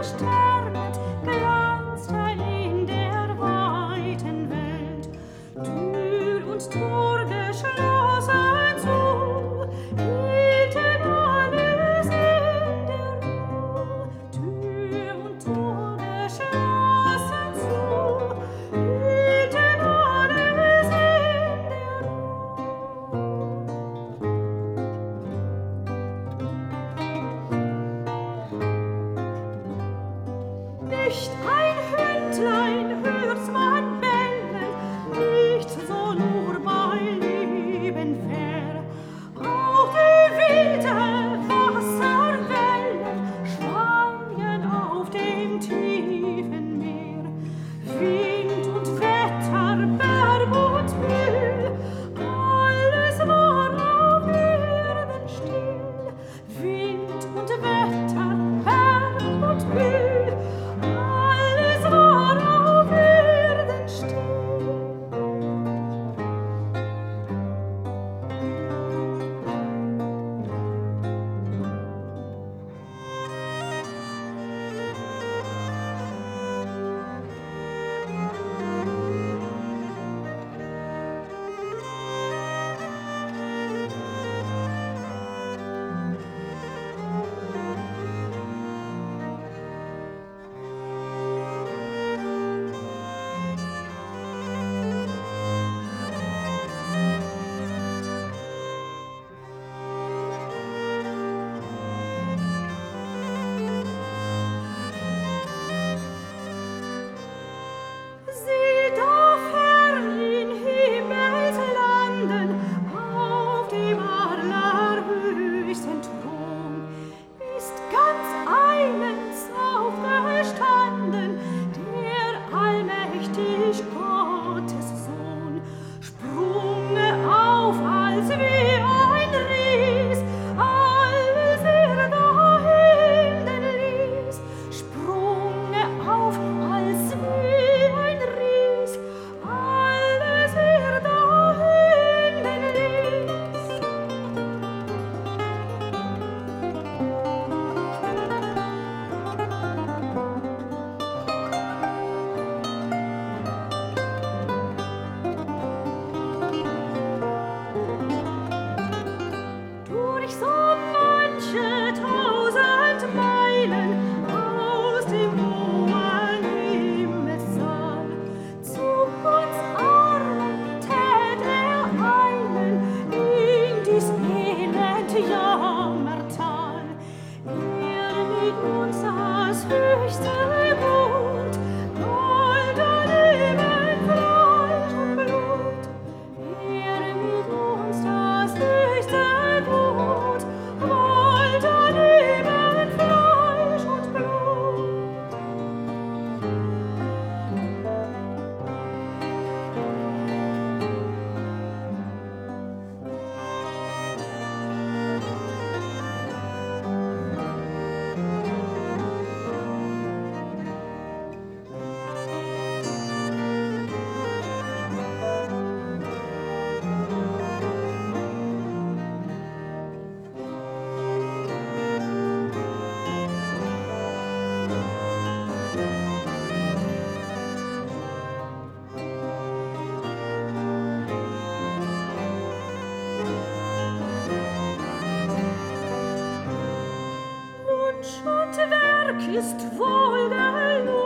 sternet, glanzte in der weiten Welt. Tür und Tor geschlossen zu, hielten alles in der Ruhe. Tür und Tor geschlossen zu, hielten alles in der Ruhe. Nicht ein Hündlein hört man bellen, nicht so nur bei Liebenfair. Auch die wilden Wasserwellen schwangen auf dem tiefen Meer. Wind und Wetter, Berg und Mühl, alles war auf Erden still. Wind und Wetter, Berg und Mühl, alles war auf Erden still. Sieh da fern in Himmelslanden, auf dem Adler höchsten Thron, ist ganz eilends aufgestanden, der allmächtig Gottes Sohn. Sprunge auf, als wie ein Ries, alles da hinten ließ. Sprunge auf, als wie ein Ries, alles da hinten ließ. Durch so manche 1000 Meilen aus dem hohen Himmelssaal zu uns Armen tät eilen in dies elend Jammertal. Mit uns das höchste Gut, Gold, Leben, Fleisch und Blut. Mit uns das höchste Gut, Gold, Leben, Fleisch und Blut. Wunsch und Werk ist wohl gelungen.